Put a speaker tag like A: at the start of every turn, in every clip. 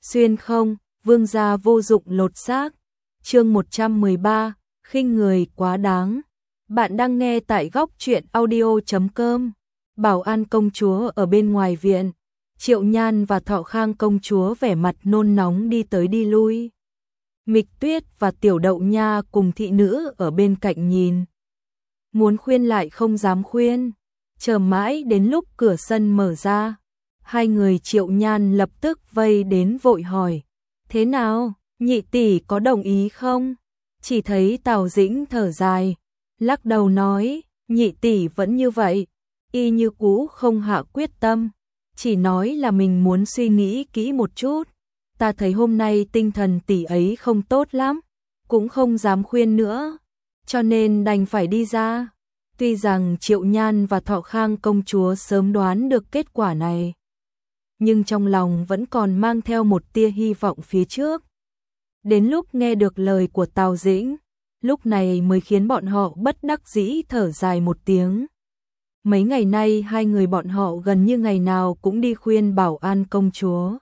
A: Xuyên không, vương gia vô dụng lột xác. Chương 113, khinh người quá đáng. Bạn đang nghe tại góc truyện audio.com. Bảo An công chúa ở bên ngoài viện, Triệu Nhan và Thọ Khang công chúa vẻ mặt nôn nóng đi tới đi lui. Mịch Tuyết và Tiểu Đậu Nha cùng thị nữ ở bên cạnh nhìn. Muốn khuyên lại không dám khuyên, chờ mãi đến lúc cửa sân mở ra. Hai người Triệu Nhan lập tức vây đến vội hỏi. Thế nào, nhị tỷ có đồng ý không? Chỉ thấy Tào Dĩnh thở dài, lắc đầu nói, nhị tỷ vẫn như vậy, y như cũ không hạ quyết tâm, chỉ nói là mình muốn suy nghĩ kỹ một chút. Ta thấy hôm nay tinh thần tỷ ấy không tốt lắm, cũng không dám khuyên nữa, cho nên đành phải đi ra. Tuy rằng Triệu Nhan và Thọ Khang công chúa sớm đoán được kết quả này, nhưng trong lòng vẫn còn mang theo một tia hy vọng phía trước. Đến lúc nghe được lời của Tào Dĩnh, lúc này mới khiến bọn họ bất đắc dĩ thở dài một tiếng. Mấy ngày nay hai người bọn họ gần như ngày nào cũng đi khuyên Bảo An công chúa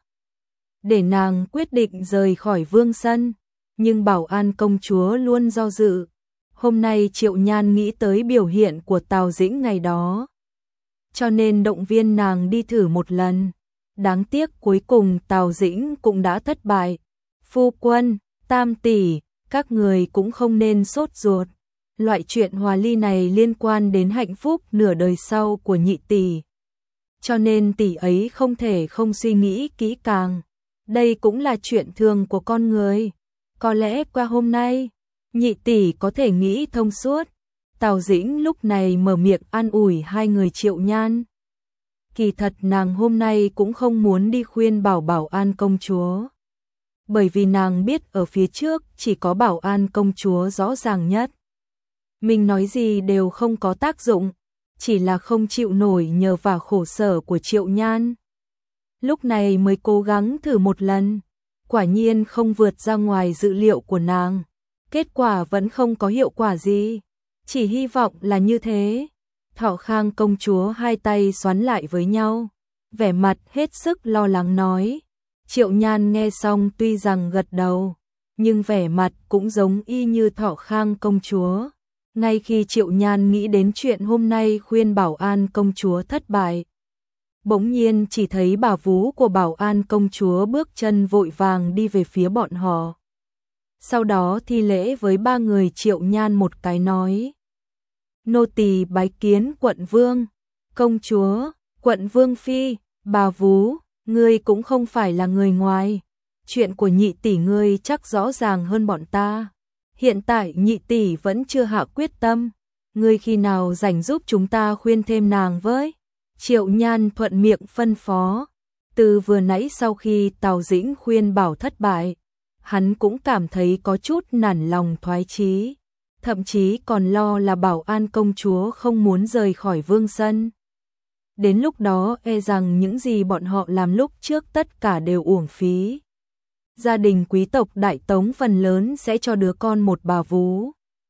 A: để nàng quyết định rời khỏi vương sân, nhưng Bảo An công chúa luôn do dự. Hôm nay Triệu Nhan nghĩ tới biểu hiện của Tào Dĩnh ngày đó, cho nên động viên nàng đi thử một lần. Đáng tiếc cuối cùng Tào Dĩnh cũng đã thất bại. Phu quân, tam tỷ, các người cũng không nên sốt ruột. Loại chuyện hòa ly này liên quan đến hạnh phúc nửa đời sau của nhị tỷ, cho nên tỷ ấy không thể không suy nghĩ kỹ càng. Đây cũng là chuyện thường của con người. Có lẽ qua hôm nay, nhị tỷ có thể nghĩ thông suốt. Tào Dĩnh lúc này mở miệng an ủi hai người Triệu Nhan. Kỳ thật nàng hôm nay cũng không muốn đi khuyên Bảo An công chúa, bởi vì nàng biết ở phía trước chỉ có Bảo An công chúa rõ ràng nhất. Mình nói gì đều không có tác dụng, chỉ là không chịu nổi nhờ vả khổ sở của Triệu Nhan. Lúc này mới cố gắng thử một lần, quả nhiên không vượt ra ngoài dự liệu của nàng. Kết quả vẫn không có hiệu quả gì, chỉ hy vọng là như thế. Thọ Khang công chúa hai tay xoắn lại với nhau, vẻ mặt hết sức lo lắng nói. Triệu Nhan nghe xong tuy rằng gật đầu, nhưng vẻ mặt cũng giống y như Thọ Khang công chúa. Ngay khi Triệu Nhan nghĩ đến chuyện hôm nay khuyên Bảo An công chúa thất bại, bỗng nhiên chỉ thấy bà vú của Bảo An công chúa bước chân vội vàng đi về phía bọn họ. Sau đó thi lễ với ba người Triệu Nhan một cái nói. Nô tỳ bái kiến quận vương, công chúa, quận vương phi. Bà vú, ngươi cũng không phải là người ngoài, chuyện của nhị tỷ ngươi chắc rõ ràng hơn bọn ta. Hiện tại nhị tỷ vẫn chưa hạ quyết tâm, ngươi khi nào rảnh giúp chúng ta khuyên thêm nàng với. Triệu Nhan thuận miệng phân phó. Từ vừa nãy sau khi Tào Dĩnh khuyên bảo thất bại, hắn cũng cảm thấy có chút nản lòng thoái chí, thậm chí còn lo là Bảo An công chúa không muốn rời khỏi vương sân. Đến lúc đó e rằng những gì bọn họ làm lúc trước tất cả đều uổng phí. Gia đình quý tộc Đại Tống phần lớn sẽ cho đứa con một bà vú,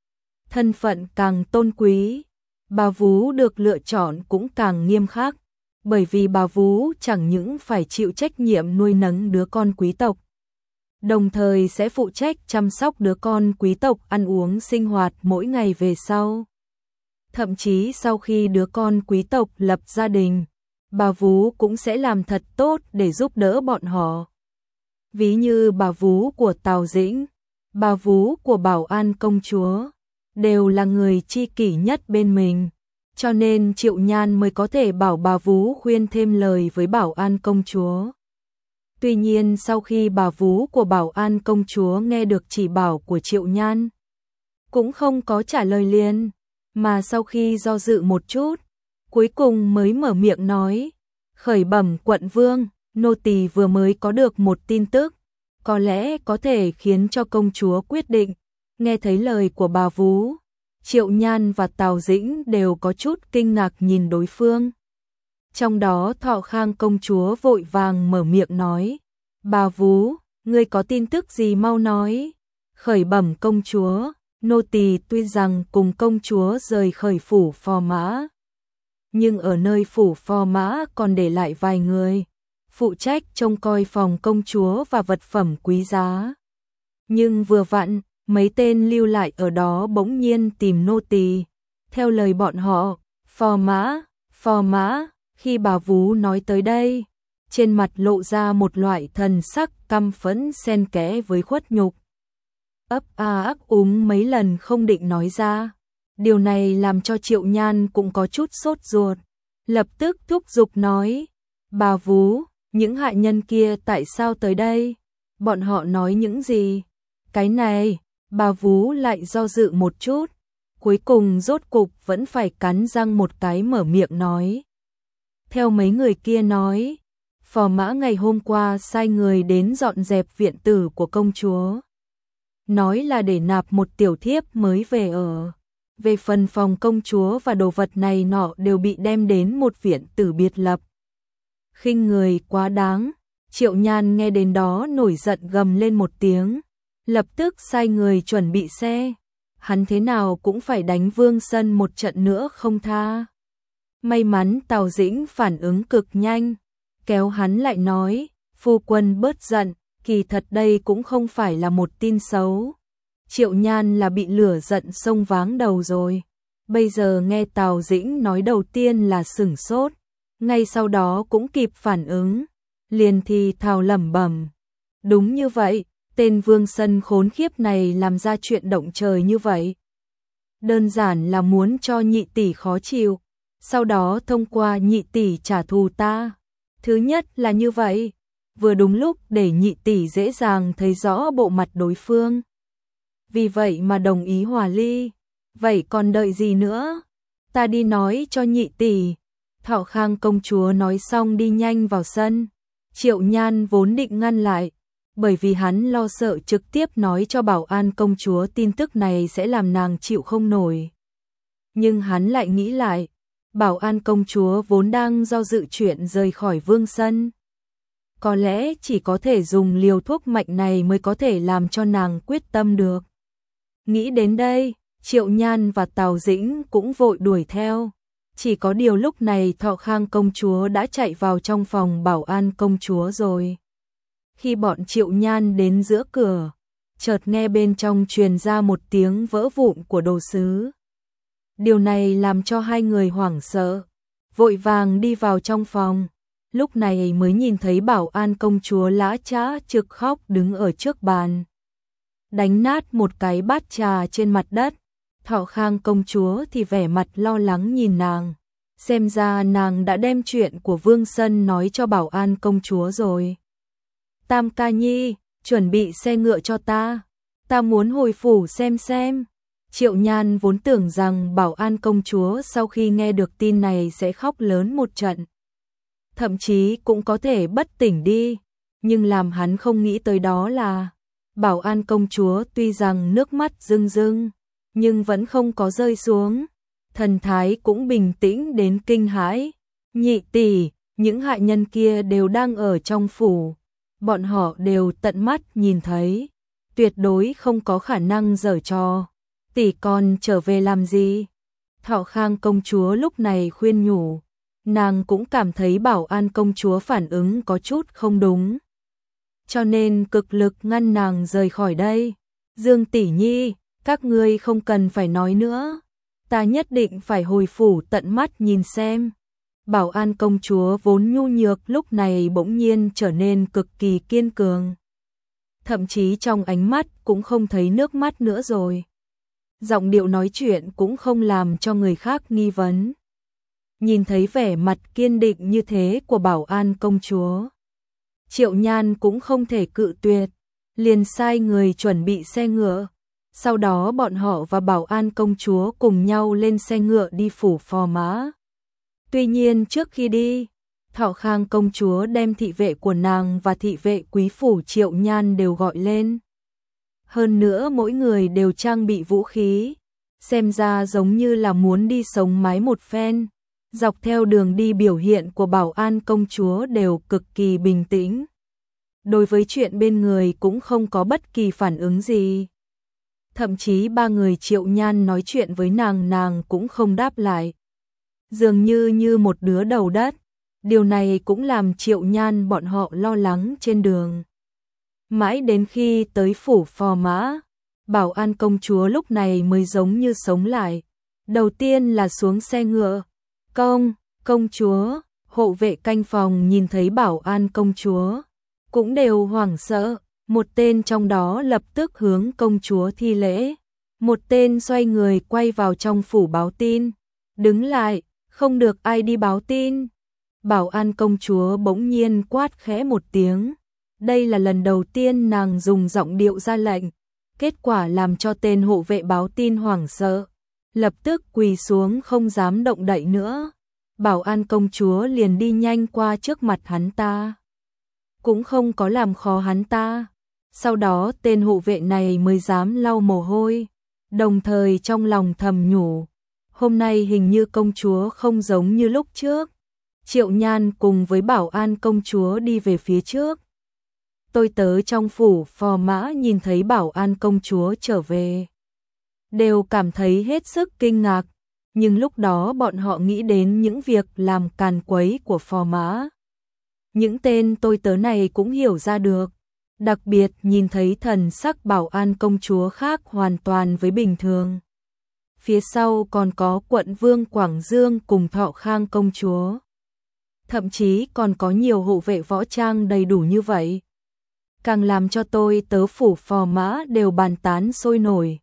A: thân phận càng tôn quý, bà vú được lựa chọn cũng càng nghiêm khắc, bởi vì bà vú chẳng những phải chịu trách nhiệm nuôi nấng đứa con quý tộc, đồng thời sẽ phụ trách chăm sóc đứa con quý tộc ăn uống sinh hoạt mỗi ngày về sau. Thậm chí sau khi đứa con quý tộc lập gia đình, bà vú cũng sẽ làm thật tốt để giúp đỡ bọn họ. Ví như bà vú của Tào Dĩnh, bà vú của Bảo An công chúa, đều là người tri kỷ nhất bên mình, cho nên Triệu Nhan mới có thể bảo bà vú khuyên thêm lời với Bảo An công chúa. Tuy nhiên sau khi bà vú của Bảo An công chúa nghe được chỉ bảo của Triệu Nhan, cũng không có trả lời liền, mà sau khi do dự một chút, cuối cùng mới mở miệng nói. Khởi bẩm quận vương, nô tỳ vừa mới có được một tin tức, có lẽ có thể khiến cho công chúa quyết định. Nghe thấy lời của bà vú, Triệu Nhan và Tào Dĩnh đều có chút kinh ngạc nhìn đối phương. Trong đó Thọ Khang công chúa vội vàng mở miệng nói. Bà vú, ngươi có tin tức gì mau nói. Khởi bẩm công chúa, nô tỳ tuy rằng cùng công chúa rời khỏi phủ Phò Mã, nhưng ở nơi phủ Phò Mã còn để lại vài người. phụ trách trông coi phòng công chúa và vật phẩm quý giá. Nhưng vừa vặn, mấy tên lưu lại ở đó bỗng nhiên tìm nô tỳ. Theo lời bọn họ, phò mã, khi bà Vú nói tới đây, trên mặt lộ ra một loại thần sắc căm phẫn xen kẽ với khuất nhục. Ấp a ấp úng mấy lần không định nói ra. Điều này làm cho Triệu Nhan cũng có chút sốt ruột, lập tức thúc giục nói, bà Vú, những hạ nhân kia tại sao tới đây? Bọn họ nói những gì? Cái này, bà Vú lại do dự một chút, cuối cùng rốt cục vẫn phải cắn răng một cái mở miệng nói. Theo mấy người kia nói, phò mã ngày hôm qua sai người đến dọn dẹp viện tử của công chúa. Nói là để nạp một tiểu thiếp mới về ở. Về phần phòng công chúa và đồ vật này nọ đều bị đem đến một viện tử biệt lập. Khinh người quá đáng, Triệu Nhan nghe đến đó nổi giận gầm lên một tiếng, lập tức sai người chuẩn bị xe. Hắn thế nào cũng phải đánh Vương Sân một trận nữa không tha. May mắn Tào Dĩnh phản ứng cực nhanh, kéo hắn lại nói, phu quân bớt giận, kỳ thật đây cũng không phải là một tin xấu. Triệu Nhan là bị lửa giận xông váng đầu rồi. Bây giờ nghe Tào Dĩnh nói đầu tiên là sửng sốt, ngay sau đó cũng kịp phản ứng, liền thì thào lẩm bẩm. Đúng như vậy, tên Vương Sân khốn khiếp này làm ra chuyện động trời như vậy. Đơn giản là muốn cho nhị tỷ khó chịu, sau đó thông qua nhị tỷ trả thù ta. Thứ nhất là như vậy, vừa đúng lúc để nhị tỷ dễ dàng thấy rõ bộ mặt đối phương. Vì vậy mà đồng ý hòa ly. Vậy còn đợi gì nữa? Ta đi nói cho nhị tỷ. Thọ Khang công chúa nói xong đi nhanh vào sân. Triệu Nhan vốn định ngăn lại, bởi vì hắn lo sợ trực tiếp nói cho Bảo An công chúa tin tức này sẽ làm nàng chịu không nổi. Nhưng hắn lại nghĩ lại, Bảo An công chúa vốn đang do dự chuyện rời khỏi Vương Sân. Có lẽ chỉ có thể dùng liều thuốc mạnh này mới có thể làm cho nàng quyết tâm được. Nghĩ đến đây, Triệu Nhan và Tào Dĩnh cũng vội đuổi theo. Chỉ có điều lúc này Thọ Khang công chúa đã chạy vào trong phòng Bảo An công chúa rồi. Khi bọn Triệu Nhan đến giữa cửa, chợt nghe bên trong truyền ra một tiếng vỡ vụn của đồ sứ. Điều này làm cho hai người hoảng sợ, vội vàng đi vào trong phòng. Lúc này mới nhìn thấy Bảo An công chúa lã chã trực khóc đứng ở trước bàn, đánh nát một cái bát trà trên mặt đất. Thọ Khang công chúa thì vẻ mặt lo lắng nhìn nàng, xem ra nàng đã đem chuyện của Vương Sân nói cho Bảo An công chúa rồi. Tam ca nhi, chuẩn bị xe ngựa cho ta muốn hồi phủ xem. Triệu Nhan vốn tưởng rằng Bảo An công chúa sau khi nghe được tin này sẽ khóc lớn một trận, thậm chí cũng có thể bất tỉnh đi, nhưng làm hắn không nghĩ tới đó là Bảo An công chúa tuy rằng nước mắt rưng rưng, nhưng vẫn không có rơi xuống, thần thái cũng bình tĩnh đến kinh hãi. Nhị tỷ, những hạ nhân kia đều đang ở trong phủ, bọn họ đều tận mắt nhìn thấy, tuyệt đối không có khả năng giở trò. Tỷ còn trở về làm gì? Thọ Khang công chúa lúc này khuyên nhủ, nàng cũng cảm thấy Bảo An công chúa phản ứng có chút không đúng, cho nên cực lực ngăn nàng rời khỏi đây. Dương tỷ nhi, các ngươi không cần phải nói nữa, ta nhất định phải hồi phủ tận mắt nhìn xem. Bảo An công chúa vốn nhu nhược lúc này bỗng nhiên trở nên cực kỳ kiên cường, thậm chí trong ánh mắt cũng không thấy nước mắt nữa rồi. Giọng điệu nói chuyện cũng không làm cho người khác nghi vấn. Nhìn thấy vẻ mặt kiên định như thế của Bảo An công chúa, Triệu Nhan cũng không thể cự tuyệt, liền sai người chuẩn bị xe ngựa. Sau đó bọn họ và Bảo An công chúa cùng nhau lên xe ngựa đi phủ phò mã. Tuy nhiên trước khi đi, Thọ Khang công chúa đem thị vệ của nàng và thị vệ quý phủ Triệu Nhan đều gọi lên. Hơn nữa mỗi người đều trang bị vũ khí, xem ra giống như là muốn đi sống mái một phen. Dọc theo đường đi biểu hiện của Bảo An công chúa đều cực kỳ bình tĩnh. Đối với chuyện bên người cũng không có bất kỳ phản ứng gì. Thậm chí ba người Triệu Nhan nói chuyện với nàng cũng không đáp lại. Dường như một đứa đầu đất. Điều này cũng làm Triệu Nhan bọn họ lo lắng trên đường. Mãi đến khi tới phủ Phò Mã, Bảo An công chúa lúc này mới giống như sống lại. Đầu tiên là xuống xe ngựa. Công chúa, hộ vệ canh phòng nhìn thấy Bảo An công chúa, cũng đều hoảng sợ. Một tên trong đó lập tức hướng công chúa thi lễ. Một tên xoay người quay vào trong phủ báo tin. Đứng lại, không được ai đi báo tin. Bảo An công chúa bỗng nhiên quát khẽ một tiếng. Đây là lần đầu tiên nàng dùng giọng điệu ra lệnh. Kết quả làm cho tên hộ vệ báo tin hoảng sợ. Lập tức quỳ xuống không dám động đậy nữa. Bảo An công chúa liền đi nhanh qua trước mặt hắn ta. Cũng không có làm khó hắn ta. Sau đó tên hộ vệ này mới dám lau mồ hôi. Đồng thời trong lòng thầm nhủ. Hôm nay hình như công chúa không giống như lúc trước. Triệu Nhan cùng với Bảo An công chúa đi về phía trước. Tôi tới trong phủ Phò Mã nhìn thấy Bảo An công chúa trở về. Đều cảm thấy hết sức kinh ngạc. Nhưng lúc đó bọn họ nghĩ đến những việc làm càn quấy của Phò Mã. Những tên tôi tớ này cũng hiểu ra được. Đặc biệt nhìn thấy thần sắc Bảo An công chúa khác hoàn toàn với bình thường. Phía sau còn có quận vương Quảng Dương cùng Thọ Khang công chúa. Thậm chí còn có nhiều hộ vệ võ trang đầy đủ như vậy. Càng làm cho tôi tớ phủ Phò Mã đều bàn tán sôi nổi.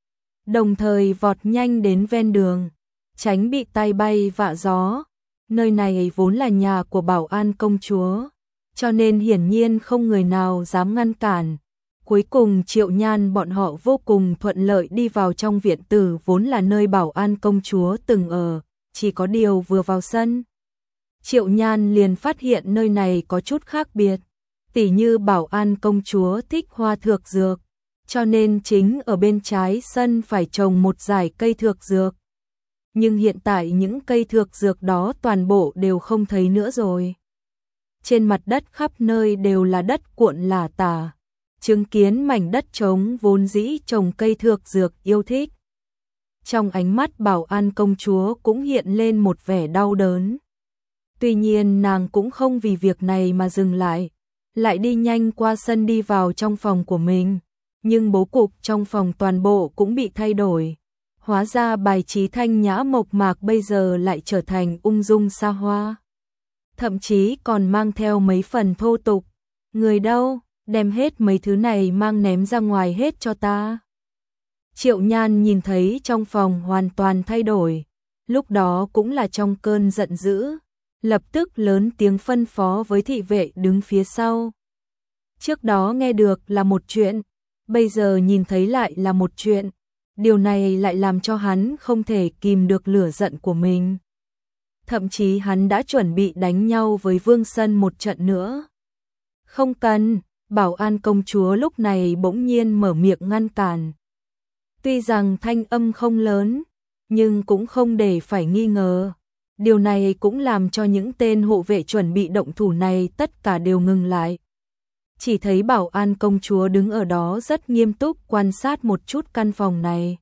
A: Đồng thời vọt nhanh đến ven đường, tránh bị tay bay vạ gió. Nơi này vốn là nhà của Bảo An công chúa, cho nên hiển nhiên không người nào dám ngăn cản. Cuối cùng Triệu Nhan bọn họ vô cùng thuận lợi đi vào trong viện tử vốn là nơi Bảo An công chúa từng ở, chỉ có điều vừa vào sân. Triệu Nhan liền phát hiện nơi này có chút khác biệt, tỉ như Bảo An công chúa thích hoa thược dược, cho nên chính ở bên trái sân phải trồng một dải cây thược dược. Nhưng hiện tại những cây thược dược đó toàn bộ đều không thấy nữa rồi. Trên mặt đất khắp nơi đều là đất cuộn lả tả, chứng kiến mảnh đất trống vốn dĩ trồng cây thược dược yêu thích. Trong ánh mắt Bảo An công chúa cũng hiện lên một vẻ đau đớn. Tuy nhiên nàng cũng không vì việc này mà dừng lại đi nhanh qua sân đi vào trong phòng của mình. Nhưng bố cục trong phòng toàn bộ cũng bị thay đổi. Hóa ra bài trí thanh nhã mộc mạc bây giờ lại trở thành ung dung xa hoa. Thậm chí còn mang theo mấy phần thô tục. Người đâu, đem hết mấy thứ này mang ném ra ngoài hết cho ta. Triệu Nhan nhìn thấy trong phòng hoàn toàn thay đổi. Lúc đó cũng là trong cơn giận dữ. Lập tức lớn tiếng phân phó với thị vệ đứng phía sau. Trước đó nghe được là một chuyện, bây giờ nhìn thấy lại là một chuyện. Điều này lại làm cho hắn không thể kìm được lửa giận của mình. Thậm chí hắn đã chuẩn bị đánh nhau với Vương Sân một trận nữa. Không cần, Bảo An công chúa lúc này bỗng nhiên mở miệng ngăn cản. Tuy rằng thanh âm không lớn, nhưng cũng không để phải nghi ngờ. Điều này cũng làm cho những tên hộ vệ chuẩn bị động thủ này tất cả đều ngừng lại. Chỉ thấy Bảo An công chúa đứng ở đó rất nghiêm túc quan sát một chút căn phòng này.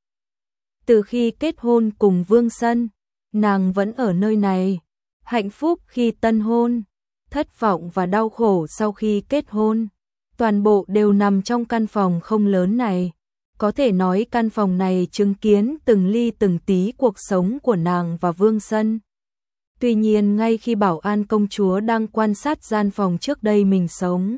A: Từ khi kết hôn cùng Vương Sân, nàng vẫn ở nơi này. Hạnh phúc khi tân hôn, thất vọng và đau khổ sau khi kết hôn, toàn bộ đều nằm trong căn phòng không lớn này. Có thể nói căn phòng này chứng kiến từng ly từng tí cuộc sống của nàng và Vương Sân. Tuy nhiên ngay khi Bảo An công chúa đang quan sát gian phòng trước đây mình sống,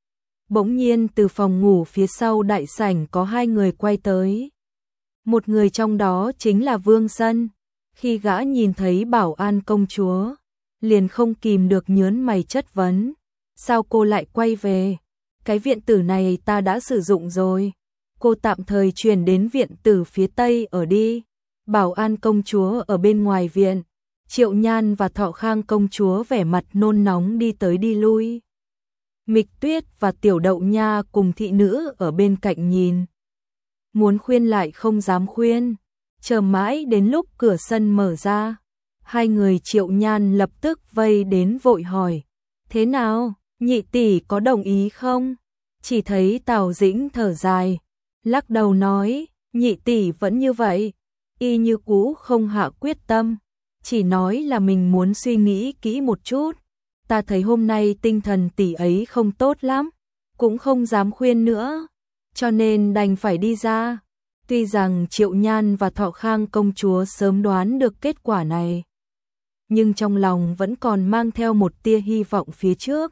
A: bỗng nhiên từ phòng ngủ phía sau đại sảnh có hai người quay tới. Một người trong đó chính là Vương Sân. Khi gã nhìn thấy Bảo An công chúa, liền không kìm được nhớn mày chất vấn. Sao cô lại quay về? Cái viện tử này ta đã sử dụng rồi. Cô tạm thời chuyển đến viện tử phía tây ở đi. Bảo An công chúa ở bên ngoài viện. Triệu Nhan và Thọ Khang công chúa vẻ mặt nôn nóng đi tới đi lui. Mịch Tuyết và Tiểu Đậu Nha cùng thị nữ ở bên cạnh nhìn. Muốn khuyên lại không dám khuyên. Chờ mãi đến lúc cửa sân mở ra, hai người Triệu Nhan lập tức vây đến vội hỏi. Thế nào, nhị tỷ có đồng ý không? Chỉ thấy Tào Dĩnh thở dài, lắc đầu nói, nhị tỷ vẫn như vậy, y như cũ không hạ quyết tâm, chỉ nói là mình muốn suy nghĩ kỹ một chút, ta thấy hôm nay tinh thần tỷ ấy không tốt lắm, cũng không dám khuyên nữa, cho nên đành phải đi ra. Tuy rằng Triệu Nhan và Thọ Khang công chúa sớm đoán được kết quả này, nhưng trong lòng vẫn còn mang theo một tia hy vọng phía trước.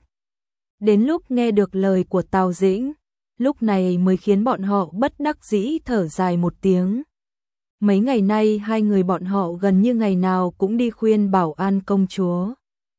A: Đến lúc nghe được lời của Tào Dĩnh, lúc này mới khiến bọn họ bất đắc dĩ thở dài một tiếng. Mấy ngày nay hai người bọn họ gần như ngày nào cũng đi khuyên Bảo An công chúa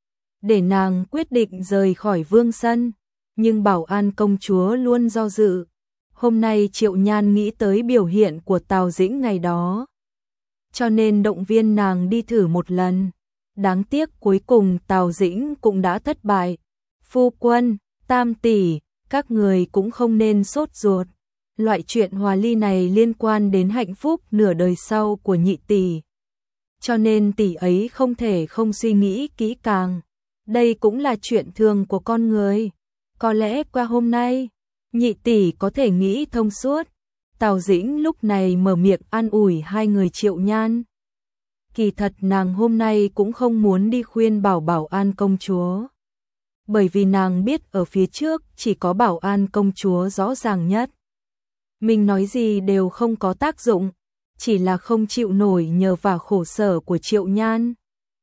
A: để nàng quyết định rời khỏi Vương Sân, nhưng Bảo An công chúa luôn do dự. Hôm nay Triệu Nhan nghĩ tới biểu hiện của Tào Dĩnh ngày đó, cho nên động viên nàng đi thử một lần. Đáng tiếc cuối cùng Tào Dĩnh cũng đã thất bại. Phu quân, tam tỷ, các người cũng không nên sốt ruột. Loại chuyện hòa ly này liên quan đến hạnh phúc nửa đời sau của nhị tỷ, cho nên tỷ ấy không thể không suy nghĩ kỹ càng. Đây cũng là chuyện thường của con người. Có lẽ qua hôm nay, nhị tỷ có thể nghĩ thông suốt. Tào Dĩnh lúc này mở miệng an ủi hai người Triệu Nhan. Kỳ thật nàng hôm nay cũng không muốn đi khuyên Bảo An công chúa, bởi vì nàng biết ở phía trước chỉ có Bảo An công chúa rõ ràng nhất. Mình nói gì đều không có tác dụng, chỉ là không chịu nổi nhờ vả khổ sở của Triệu Nhan.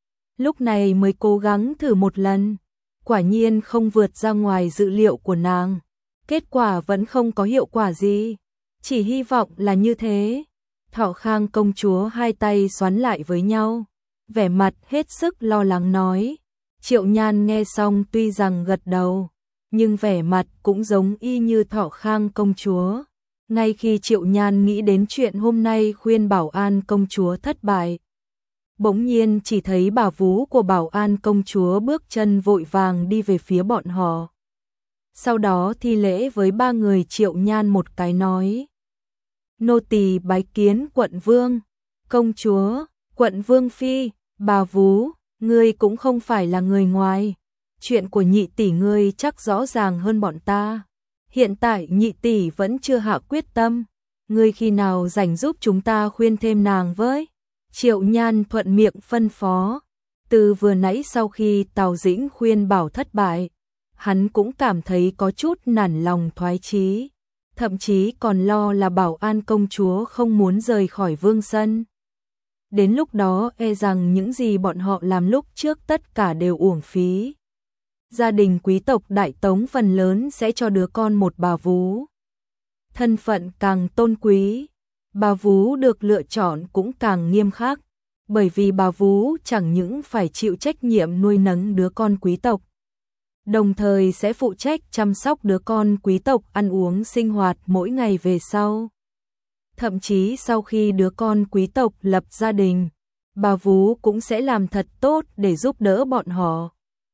A: Lúc này mới cố gắng thử một lần, quả nhiên không vượt ra ngoài dự liệu của nàng. Kết quả vẫn không có hiệu quả gì, chỉ hy vọng là như thế. Thọ Khang công chúa hai tay xoắn lại với nhau, vẻ mặt hết sức lo lắng nói. Triệu Nhan nghe xong tuy rằng gật đầu, nhưng vẻ mặt cũng giống y như Thọ Khang công chúa. Ngay khi Triệu Nhan nghĩ đến chuyện hôm nay khuyên Bảo An công chúa thất bại, bỗng nhiên chỉ thấy bà vú của Bảo An công chúa bước chân vội vàng đi về phía bọn họ. Sau đó thi lễ với ba người Triệu Nhan một cái nói: nô tỳ bái kiến quận vương, công chúa, quận vương phi. Bà vú, ngươi cũng không phải là người ngoài, chuyện của nhị tỷ ngươi chắc rõ ràng hơn bọn ta. Hiện tại nhị tỷ vẫn chưa hạ quyết tâm, ngươi khi nào rảnh giúp chúng ta khuyên thêm nàng với. Triệu Nhan thuận miệng phân phó. Từ vừa nãy sau khi Tào Dĩnh khuyên bảo thất bại, hắn cũng cảm thấy có chút nản lòng thoái chí, thậm chí còn lo là Bảo An công chúa không muốn rời khỏi Vương Sân. Đến lúc đó e rằng những gì bọn họ làm lúc trước tất cả đều uổng phí. Gia đình quý tộc Đại Tống phần lớn sẽ cho đứa con một bà vú. Thân phận càng tôn quý, bà vú được lựa chọn cũng càng nghiêm khắc, bởi vì bà vú chẳng những phải chịu trách nhiệm nuôi nấng đứa con quý tộc, đồng thời sẽ phụ trách chăm sóc đứa con quý tộc ăn uống sinh hoạt mỗi ngày về sau. Thậm chí sau khi đứa con quý tộc lập gia đình, bà vú cũng sẽ làm thật tốt để giúp đỡ bọn họ.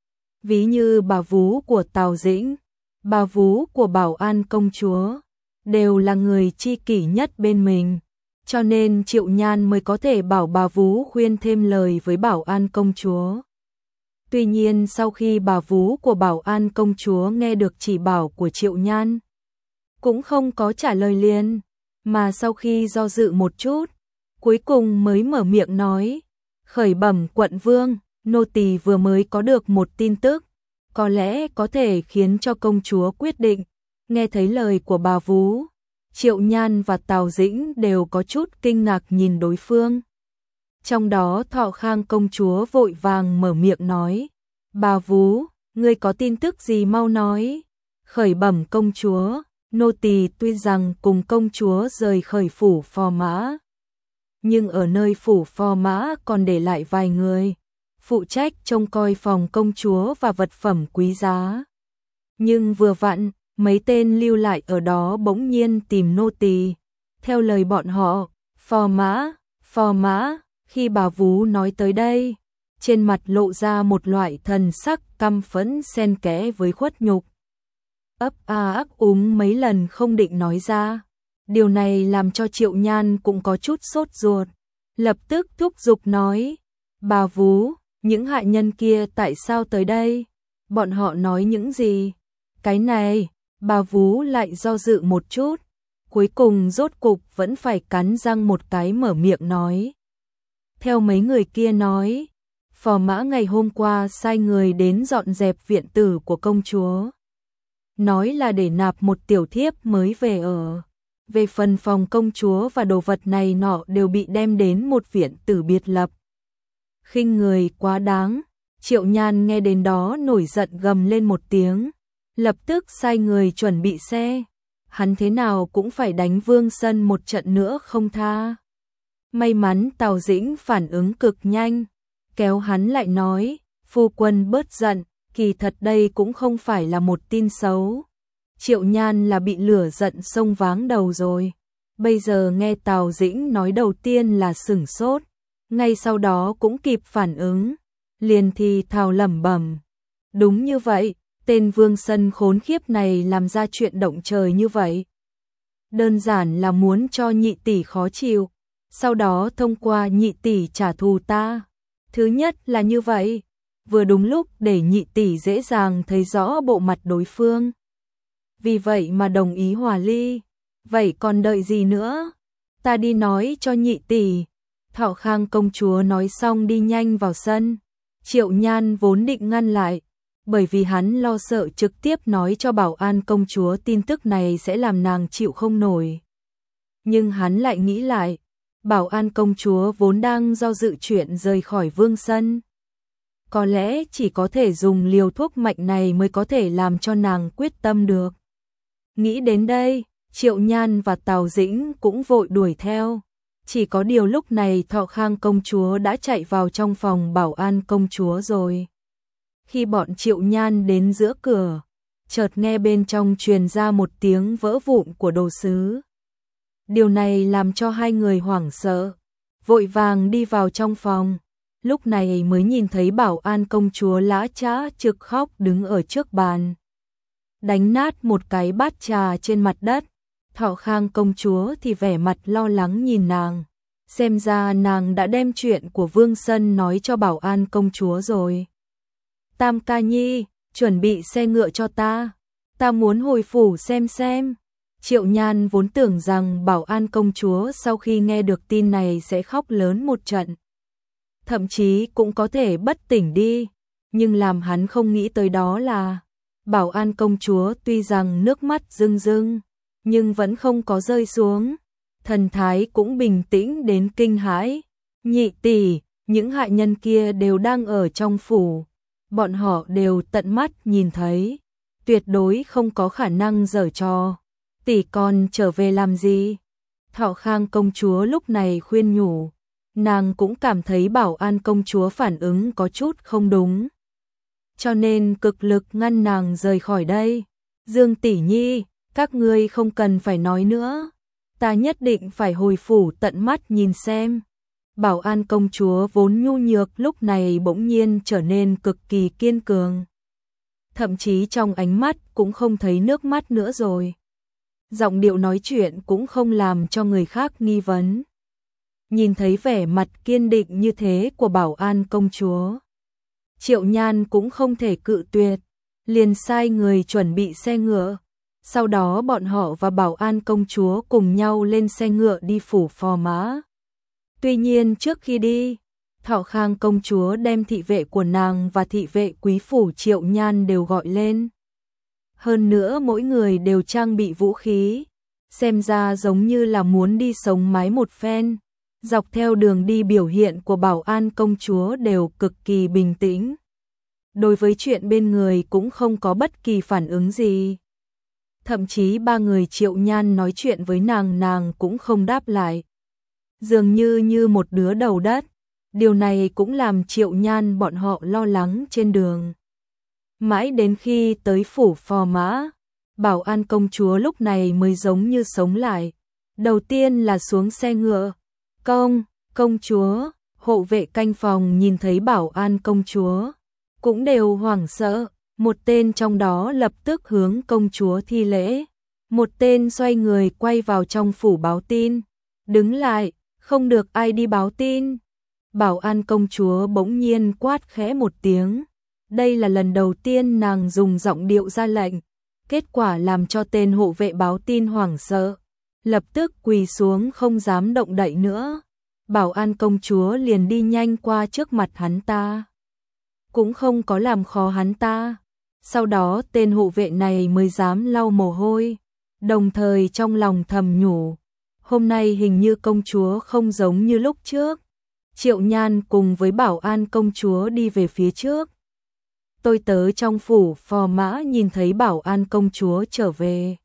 A: Ví như bà vú của Tào Dĩnh, bà vú của Bảo An công chúa, đều là người tri kỷ nhất bên mình, cho nên Triệu Nhan mới có thể bảo bà vú khuyên thêm lời với Bảo An công chúa. Tuy nhiên sau khi bà vú của Bảo An công chúa nghe được chỉ bảo của Triệu Nhan, cũng không có trả lời liền, mà sau khi do dự một chút, cuối cùng mới mở miệng nói: khởi bẩm quận vương, nô tỳ vừa mới có được một tin tức, có lẽ có thể khiến cho công chúa quyết định. Nghe thấy lời của bà vú, Triệu Nhan và Tào Dĩnh đều có chút kinh ngạc nhìn đối phương. Trong đó Thọ Khang công chúa vội vàng mở miệng nói: bà vú, ngươi có tin tức gì mau nói. Khởi bẩm công chúa, nô tỳ tuy rằng cùng công chúa rời khỏi phủ Phò Mã, nhưng ở nơi phủ Phò Mã còn để lại vài người, phụ trách trông coi phòng công chúa và vật phẩm quý giá. Nhưng vừa vặn, mấy tên lưu lại ở đó bỗng nhiên tìm nô tỳ. Theo lời bọn họ, Phò Mã, khi bà vú nói tới đây, trên mặt lộ ra một loại thần sắc căm phẫn xen kẽ với khuất nhục. Ấp a ấp úng mấy lần không định nói ra. Điều này làm cho Triệu Nhan cũng có chút sốt ruột, lập tức thúc giục nói: bà vú, những hạ nhân kia tại sao tới đây? Bọn họ nói những gì? Cái này, bà vú lại do dự một chút, cuối cùng rốt cục vẫn phải cắn răng một cái mở miệng nói: theo mấy người kia nói, phò mã ngày hôm qua sai người đến dọn dẹp viện tử của công chúa. Nói là để nạp một tiểu thiếp mới về ở. Về phần phòng công chúa và đồ vật này nọ đều bị đem đến một viện tử biệt lập. Khinh người quá đáng. Triệu Nhan nghe đến đó nổi giận gầm lên một tiếng, lập tức sai người chuẩn bị xe. Hắn thế nào cũng phải đánh Vương Sân một trận nữa không tha. May mắn Tào Dĩnh phản ứng cực nhanh, kéo hắn lại nói, phu quân bớt giận, kỳ thật đây cũng không phải là một tin xấu. Triệu Nhan là bị lửa giận xông váng đầu rồi. Bây giờ nghe Tào Dĩnh nói đầu tiên là sửng sốt, ngay sau đó cũng kịp phản ứng, liền thì thào lẩm bẩm. Đúng như vậy, tên Vương Sân khốn khiếp này làm ra chuyện động trời như vậy. Đơn giản là muốn cho nhị tỷ khó chịu, sau đó thông qua nhị tỷ trả thù ta. Thứ nhất là như vậy, vừa đúng lúc để nhị tỷ dễ dàng thấy rõ bộ mặt đối phương. Vì vậy mà đồng ý hòa ly. Vậy còn đợi gì nữa? Ta đi nói cho nhị tỷ. Thọ Khang công chúa nói xong đi nhanh vào sân. Triệu Nhan vốn định ngăn lại, bởi vì hắn lo sợ trực tiếp nói cho Bảo An công chúa tin tức này sẽ làm nàng chịu không nổi. Nhưng hắn lại nghĩ lại, Bảo An công chúa vốn đang do dự chuyện rời khỏi Vương Sân. Có lẽ chỉ có thể dùng liều thuốc mạnh này mới có thể làm cho nàng quyết tâm được. Nghĩ đến đây, Triệu Nhan và Tào Dĩnh cũng vội đuổi theo. Chỉ có điều lúc này Thọ Khang công chúa đã chạy vào trong phòng Bảo An công chúa rồi. Khi bọn Triệu Nhan đến giữa cửa, chợt nghe bên trong truyền ra một tiếng vỡ vụn của đồ sứ. Điều này làm cho hai người hoảng sợ, vội vàng đi vào trong phòng. Lúc này mới nhìn thấy Bảo An công chúa lã chã trực khóc đứng ở trước bàn, đánh nát một cái bát trà trên mặt đất. Thọ Khang công chúa thì vẻ mặt lo lắng nhìn nàng, xem ra nàng đã đem chuyện của Vương Sân nói cho Bảo An công chúa rồi. Tam ca nhi, chuẩn bị xe ngựa cho ta muốn hồi phủ xem. Triệu Nhan vốn tưởng rằng Bảo An công chúa sau khi nghe được tin này sẽ khóc lớn một trận, thậm chí cũng có thể bất tỉnh đi, nhưng làm hắn không nghĩ tới đó là Bảo An công chúa tuy rằng nước mắt rưng rưng, nhưng vẫn không có rơi xuống, thần thái cũng bình tĩnh đến kinh hãi. Nhị tỷ, những hại nhân kia đều đang ở trong phủ, bọn họ đều tận mắt nhìn thấy, tuyệt đối không có khả năng giở trò. Tỷ còn trở về làm gì? Thọ Khang công chúa lúc này khuyên nhủ, nàng cũng cảm thấy Bảo An công chúa phản ứng có chút không đúng, cho nên cực lực ngăn nàng rời khỏi đây. Dương tỷ nhi, các ngươi không cần phải nói nữa, ta nhất định phải hồi phủ tận mắt nhìn xem. Bảo An công chúa vốn nhu nhược lúc này bỗng nhiên trở nên cực kỳ kiên cường, thậm chí trong ánh mắt cũng không thấy nước mắt nữa rồi. Giọng điệu nói chuyện cũng không làm cho người khác nghi vấn. Nhìn thấy vẻ mặt kiên định như thế của Bảo An công chúa, Triệu Nhan cũng không thể cự tuyệt, liền sai người chuẩn bị xe ngựa. Sau đó bọn họ và Bảo An công chúa cùng nhau lên xe ngựa đi phủ phò mã. Tuy nhiên trước khi đi, Thọ Khang công chúa đem thị vệ của nàng và thị vệ quý phủ Triệu Nhan đều gọi lên. Hơn nữa mỗi người đều trang bị vũ khí, xem ra giống như là muốn đi sống mái một phen. Dọc theo đường đi biểu hiện của Bảo An công chúa đều cực kỳ bình tĩnh. Đối với chuyện bên người cũng không có bất kỳ phản ứng gì. Thậm chí ba người Triệu Nhan nói chuyện với nàng cũng không đáp lại. Dường như một đứa đầu đất. Điều này cũng làm Triệu Nhan bọn họ lo lắng trên đường. Mãi đến khi tới phủ phò mã, Bảo An công chúa lúc này mới giống như sống lại. Đầu tiên là xuống xe ngựa. Công chúa, hộ vệ canh phòng nhìn thấy Bảo An công chúa, cũng đều hoảng sợ. Một tên trong đó lập tức hướng công chúa thi lễ. Một tên xoay người quay vào trong phủ báo tin. Đứng lại, không được ai đi báo tin. Bảo An công chúa bỗng nhiên quát khẽ một tiếng. Đây là lần đầu tiên nàng dùng giọng điệu ra lệnh. Kết quả làm cho tên hộ vệ báo tin hoảng sợ, lập tức quỳ xuống không dám động đậy nữa. Bảo An công chúa liền đi nhanh qua trước mặt hắn ta. cũng không có làm khó hắn ta. Sau đó tên hộ vệ này mới dám lau mồ hôi, đồng thời trong lòng thầm nhủ, hôm nay hình như công chúa không giống như lúc trước. Triệu Nhan cùng với Bảo An công chúa đi về phía trước. Tôi tớ trong phủ phò mã nhìn thấy Bảo An công chúa trở về,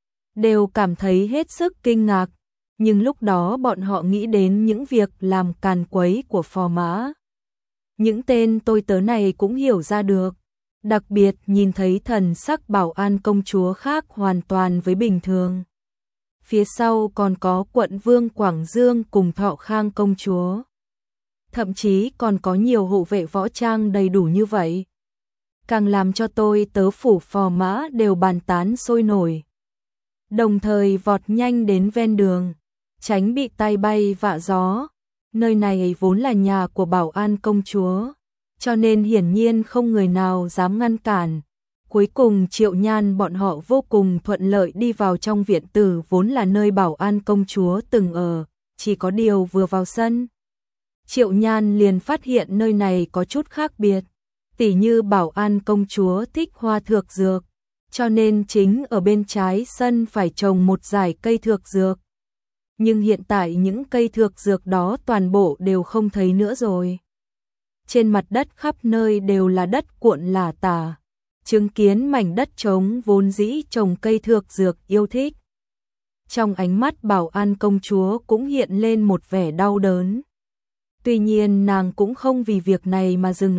A: đều cảm thấy hết sức kinh ngạc, nhưng lúc đó bọn họ nghĩ đến những việc làm càn quấy của phò mã. Những tên tôi tớ này cũng hiểu ra được, đặc biệt nhìn thấy thần sắc Bảo An công chúa khác hoàn toàn với bình thường. Phía sau còn có quận vương Quảng Dương cùng Thọ Khang công chúa. Thậm chí còn có nhiều hộ vệ võ trang đầy đủ như vậy. Càng làm cho tôi tớ phủ phò mã đều bàn tán sôi nổi. Đồng thời vọt nhanh đến ven đường, tránh bị tay bay vạ gió. Nơi này vốn là nhà của Bảo An công chúa, cho nên hiển nhiên không người nào dám ngăn cản. Cuối cùng Triệu Nhan bọn họ vô cùng thuận lợi đi vào trong viện tử vốn là nơi Bảo An công chúa từng ở, chỉ có điều vừa vào sân. Triệu Nhan liền phát hiện nơi này có chút khác biệt, tỉ như Bảo An công chúa thích hoa thược dược, cho nên chính ở bên trái sân phải trồng một dải cây thược dược. Nhưng hiện tại những cây thược dược đó toàn bộ đều không thấy nữa rồi. Trên mặt đất khắp nơi đều là đất cuộn lả tả, chứng kiến mảnh đất trống vốn dĩ trồng cây thược dược yêu thích. Trong ánh mắt Bảo An công chúa cũng hiện lên một vẻ đau đớn. Tuy nhiên nàng cũng không vì việc này mà dừng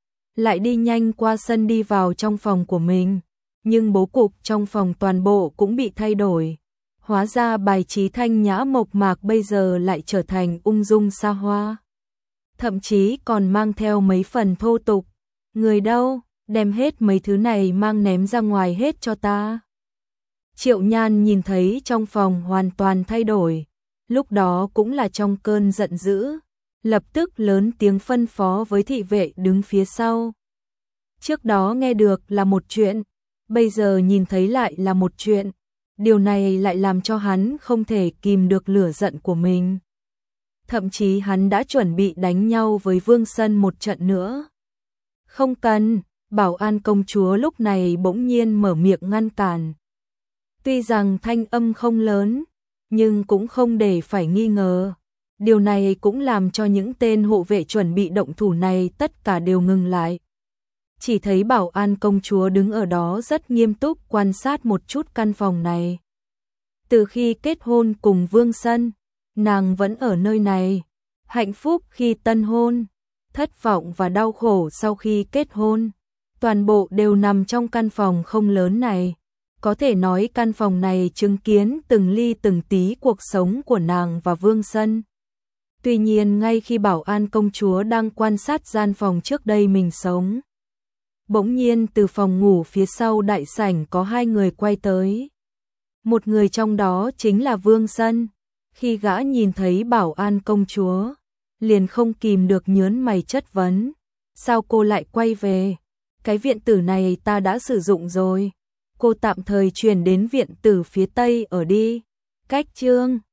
A: lại đi nhanh qua sân đi vào trong phòng của mình. Nhưng bố cục trong phòng toàn bộ cũng bị thay đổi. Hóa ra bài trí thanh nhã mộc mạc bây giờ lại trở thành ung dung xa hoa. Thậm chí còn mang theo mấy phần thô tục. Người đâu, đem hết mấy thứ này mang ném ra ngoài hết cho ta. Triệu Nhan nhìn thấy trong phòng hoàn toàn thay đổi. Lúc đó cũng là trong cơn giận dữ. Lập tức lớn tiếng phân phó với thị vệ đứng phía sau. Trước đó nghe được là một chuyện, bây giờ nhìn thấy lại là một chuyện. Điều này lại làm cho hắn không thể kìm được lửa giận của mình. Thậm chí hắn đã chuẩn bị đánh nhau với Vương Sân một trận nữa. Không cần, Bảo An công chúa lúc này bỗng nhiên mở miệng ngăn cản. Tuy rằng thanh âm không lớn, nhưng cũng không để phải nghi ngờ. Điều này cũng làm cho những tên hộ vệ chuẩn bị động thủ này tất cả đều ngừng lại. Chỉ thấy Bảo An công chúa đứng ở đó rất nghiêm túc quan sát một chút căn phòng này. Từ khi kết hôn cùng Vương Sân, nàng vẫn ở nơi này. Hạnh phúc khi tân hôn, thất vọng và đau khổ sau khi kết hôn, toàn bộ đều nằm trong căn phòng không lớn này. Có thể nói căn phòng này chứng kiến từng ly từng tí cuộc sống của nàng và Vương Sân. Tuy nhiên ngay khi Bảo An công chúa đang quan sát gian phòng trước đây mình sống, bỗng nhiên từ phòng ngủ phía sau đại sảnh có hai người quay tới. Một người trong đó chính là Vương Sân. Khi gã nhìn thấy Bảo An công chúa, liền không kìm được nhớn mày chất vấn. Sao cô lại quay về? Cái viện tử này ta đã sử dụng rồi. Cô tạm thời chuyển đến viện tử phía Tây ở đi. Cách Chương